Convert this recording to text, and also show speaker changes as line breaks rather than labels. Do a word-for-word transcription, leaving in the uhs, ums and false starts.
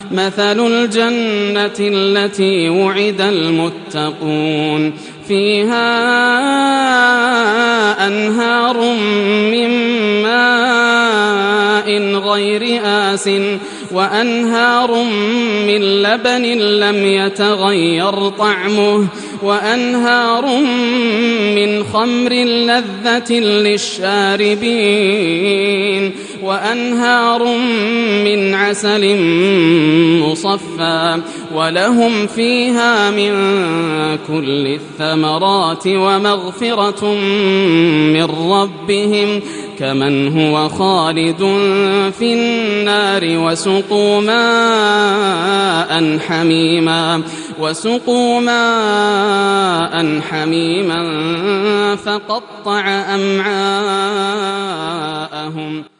مثل الجنة التي وعد المتقون فيها أنهار من ماء غير آسٍ وأنهار من لبن لم يتغير طعمه وأنهار من خمر لذة للشاربين وأنهار من عسل مصفى ولهم فيها من كل الثمرات ومغفرة من ربهم كمن هو خالد في النار وسقوا ماء حميما وسقوا ماء حميما فقطع أمعاءهم